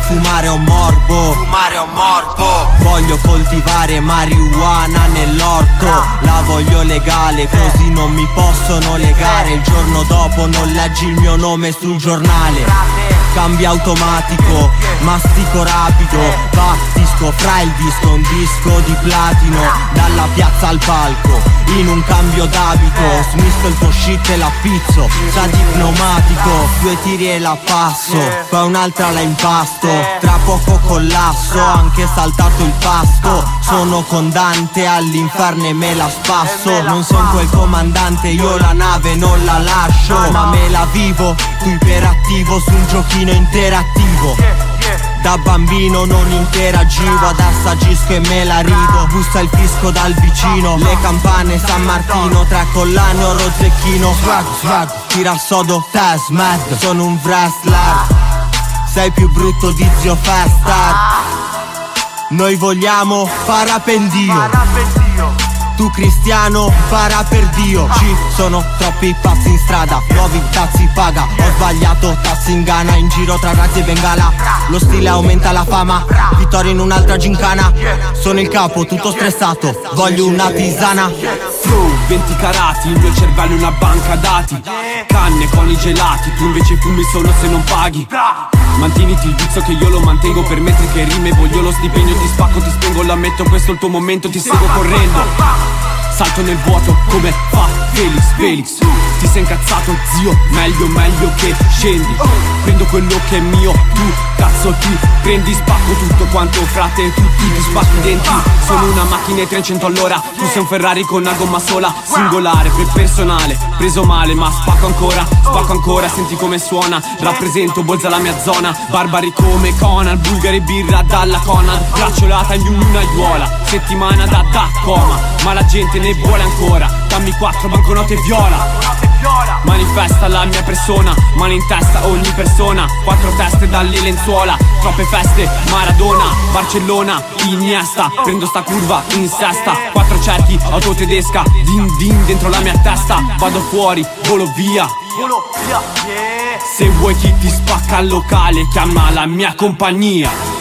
fumare un morbo. Voglio coltivare marijuana nell'orto. La voglio legale, così non mi possono legare. Il giorno dopo non leggi il mio nome sul giornale. Cambio automatico, mastico rapido, battisco fra il disco, un disco di platino. Dalla piazza al palco, in un cambio d'abito, smisto il tuo shit e la pizzo, sa di pneumatico. 2 tiri e la passo, poi un'altra la impasto. Tra poco collasso, anche saltato il pasto. Sono con Dante all'inferno e me la spasso. Non son quel comandante, io la nave non la lascio, ma me la vivo, tu iperattivo su un giochino interattivo. Da bambino non interagivo, adesso agisco e me la rido. Bussa il fisco dal vicino, le campane San Martino. 3 collane o rozecchino. Swag, tira il sodo, test, mad. Sono un wrestler, sei più brutto di Zio Fester. Noi vogliamo parapendio. Tu cristiano, para per Dio. Ci sono troppi pazzi in strada, nuovi taxi paga. Ho sbagliato, taxi in Ghana, in giro tra razzi e bengala. Lo stile aumenta la fama, vittoria in un'altra gincana. Sono il capo, tutto stressato, voglio una tisana. Flow, 20 carati, il mio cervello è una banca dati. Canne con i gelati, tu invece fumi solo se non paghi. Mantieniti il vizio che io lo mantengo, per metri che rime voglio lo stipendio. Ti spacco, ti spengo, lo ammetto, questo è il tuo momento, ti seguo correndo. Salto nel vuoto come fa Felix. Ti sei incazzato zio, meglio che scendi. Prendo quello che è mio, tu prendi, spacco tutto quanto frate, tutti ti spacchi i denti. Sono una macchina e 300 all'ora, tu sei un Ferrari con una gomma sola. Singolare, per personale, preso male ma spacco ancora, senti come suona. Rappresento, bolza la mia zona, barbari come Conan. Bulgari, birra dalla Conad, bracciolata in un'aiuola. Settimana da coma, ma la gente ne vuole ancora. Dammi 4 banconote viola. Manifesta la mia persona, mano in testa ogni persona. 4 teste dalle lenzuola, troppe feste, Maradona, Barcellona, Iniesta. Prendo sta curva in sesta, 4 cerchi, auto tedesca, din din dentro la mia testa. Vado fuori, volo via. Se vuoi chi ti spacca al locale, chiama la mia compagnia.